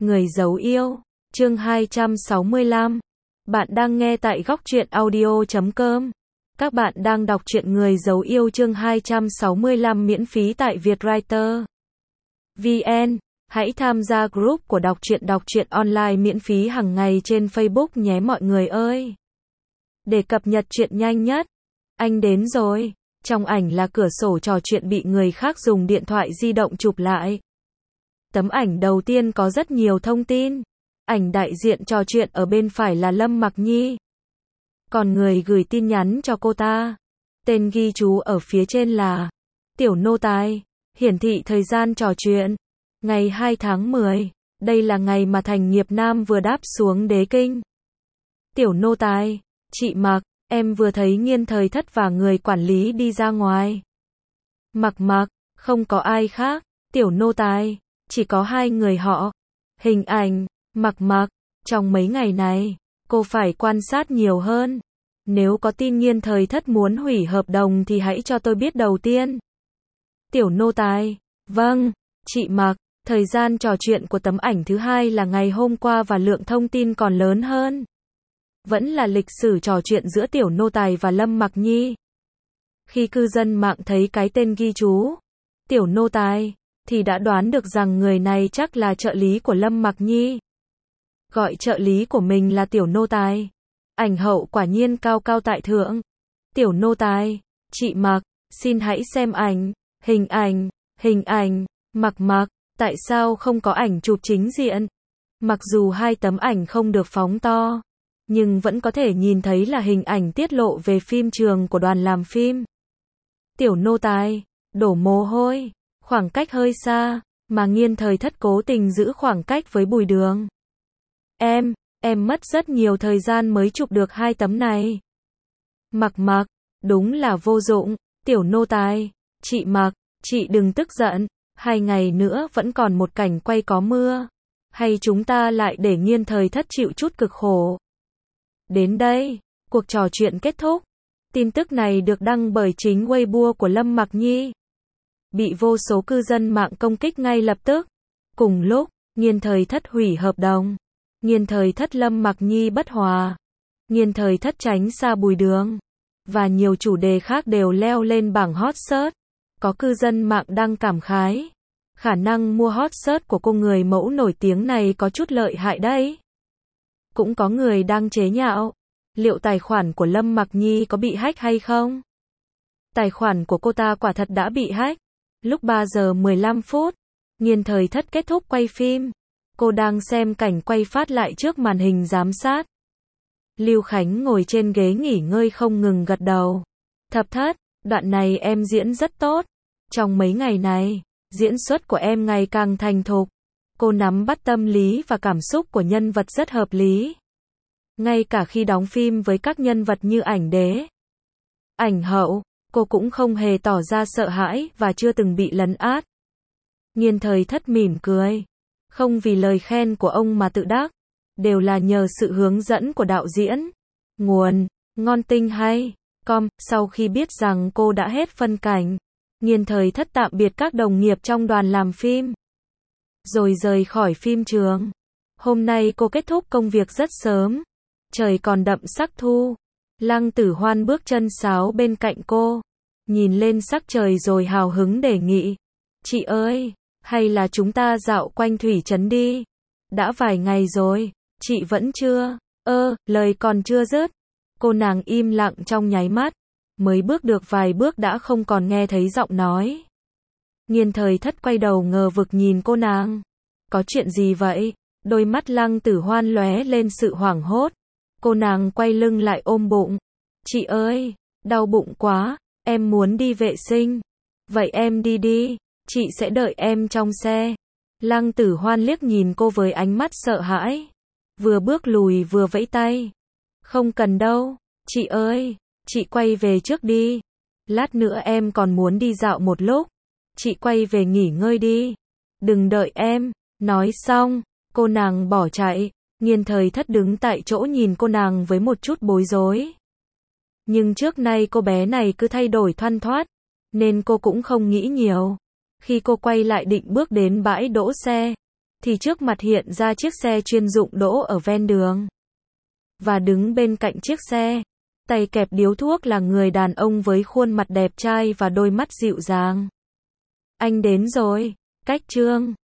Người giấu yêu, chương 265. Bạn đang nghe tại góc truyện audio.com. Các bạn đang đọc truyện Người giấu yêu chương 265 miễn phí tại Vietwriter VN. Hãy tham gia group của đọc truyện online miễn phí hàng ngày trên Facebook nhé mọi người ơi. Để cập nhật truyện nhanh nhất. Anh đến rồi. Trong ảnh là cửa sổ trò chuyện bị người khác dùng điện thoại di động chụp lại. Tấm ảnh đầu tiên có rất nhiều thông tin. Ảnh đại diện trò chuyện ở bên phải là Lâm Mặc Nhi. Còn người gửi tin nhắn cho cô ta. Tên ghi chú ở phía trên là Tiểu Nô Tài. Hiển thị thời gian trò chuyện. Ngày 2 tháng 10. Đây là ngày mà Thành Nghiệp Nam vừa đáp xuống đế kinh. Tiểu Nô Tài. Chị Mặc, em vừa thấy Nghiên Thời Thất và người quản lý đi ra ngoài. Mặc, không có ai khác. Tiểu Nô Tài. Chỉ có hai người họ. Hình ảnh, Mặc, trong mấy ngày này, cô phải quan sát nhiều hơn. Nếu có tin Nghiên Thời Thất muốn hủy hợp đồng thì hãy cho tôi biết đầu tiên. Tiểu Nô Tài, vâng, chị Mặc, thời gian trò chuyện của tấm ảnh thứ hai là ngày hôm qua và lượng thông tin còn lớn hơn. Vẫn là lịch sử trò chuyện giữa Tiểu Nô Tài và Lâm Mặc Nhi. Khi cư dân mạng thấy cái tên ghi chú, Tiểu Nô Tài, thì đã đoán được rằng người này chắc là trợ lý của Lâm Mặc Nhi. Gọi trợ lý của mình là Tiểu Nô Tài. Ảnh hậu quả nhiên cao cao tại thượng. Tiểu Nô Tài, chị Mặc, xin hãy xem ảnh, hình ảnh, Mặc, tại sao không có ảnh chụp chính diện? Mặc dù hai tấm ảnh không được phóng to, nhưng vẫn có thể nhìn thấy là hình ảnh tiết lộ về phim trường của đoàn làm phim. Tiểu Nô Tài, đổ mồ hôi. Khoảng cách hơi xa, mà Nghiên Thời Thất cố tình giữ khoảng cách với Bùi Đường. Em mất rất nhiều thời gian mới chụp được hai tấm này. Mặc, đúng là vô dụng. Tiểu Nô Tài, chị Mặc, chị đừng tức giận. 2 ngày nữa vẫn còn một cảnh quay có mưa. Hay chúng ta lại để Nghiên Thời Thất chịu chút cực khổ. Đến đây, cuộc trò chuyện kết thúc. Tin tức này được đăng bởi chính Weibo của Lâm Mặc Nhi. Bị vô số cư dân mạng công kích ngay lập tức. Cùng lúc, Nghiên Thời Thất hủy hợp đồng. Nghiên Thời Thất Lâm Mặc Nhi bất hòa. Nghiên Thời Thất tránh xa Bùi Đường. Và nhiều chủ đề khác đều leo lên bảng hot search. Có cư dân mạng đang cảm khái. Khả năng mua hot search của cô người mẫu nổi tiếng này có chút lợi hại đấy. Cũng có người đang chế nhạo. Liệu tài khoản của Lâm Mặc Nhi có bị hack hay không? Tài khoản của cô ta quả thật đã bị hack. Lúc 3 giờ 15 phút, Nghiên Thời Thất kết thúc quay phim. Cô đang xem cảnh quay phát lại trước màn hình giám sát. Lưu Khánh ngồi trên ghế nghỉ ngơi không ngừng gật đầu. Thất, đoạn này em diễn rất tốt. Trong mấy ngày này, diễn xuất của em ngày càng thành thục. Cô nắm bắt tâm lý và cảm xúc của nhân vật rất hợp lý. Ngay cả khi đóng phim với các nhân vật như Ảnh Đế, Ảnh Hậu, cô cũng không hề tỏ ra sợ hãi và chưa từng bị lấn át. Nghiên Thời Thất mỉm cười. Không vì lời khen của ông mà tự đắc. Đều là nhờ sự hướng dẫn của đạo diễn. Nguồn, ngon tinh hay. Sau khi biết rằng cô đã hết phân cảnh, Nghiên Thời Thất tạm biệt các đồng nghiệp trong đoàn làm phim. Rồi rời khỏi phim trường. Hôm nay cô kết thúc công việc rất sớm. Trời còn đậm sắc thu. Lăng Tử Hoan bước chân sáo bên cạnh cô. Nhìn lên sắc trời rồi hào hứng đề nghị. Chị ơi, hay là chúng ta dạo quanh thủy trấn đi. Đã vài ngày rồi, chị vẫn chưa. Lời còn chưa dứt. Cô nàng im lặng trong nháy mắt. Mới bước được vài bước đã không còn nghe thấy giọng nói. Nghiên Thời Thất quay đầu ngờ vực nhìn cô nàng. Có chuyện gì vậy? Đôi mắt Lăng Tử Hoan lóe lên sự hoảng hốt. Cô nàng quay lưng lại ôm bụng. Chị ơi, đau bụng quá, em muốn đi vệ sinh. Vậy em đi, chị sẽ đợi em trong xe. Lăng Tử Hoan liếc nhìn cô với ánh mắt sợ hãi. Vừa bước lùi vừa vẫy tay. Không cần đâu, chị ơi, chị quay về trước đi. Lát nữa em còn muốn đi dạo một lúc. Chị quay về nghỉ ngơi đi. Đừng đợi em. Nói xong, cô nàng bỏ chạy. Nghiên Thời Thất đứng tại chỗ nhìn cô nàng với một chút bối rối. Nhưng trước nay cô bé này cứ thay đổi thoăn thoắt, nên cô cũng không nghĩ nhiều. Khi cô quay lại định bước đến bãi đỗ xe, thì trước mặt hiện ra chiếc xe chuyên dụng đỗ ở ven đường. Và đứng bên cạnh chiếc xe, tay kẹp điếu thuốc là người đàn ông với khuôn mặt đẹp trai và đôi mắt dịu dàng. Anh đến rồi, Cách Trương.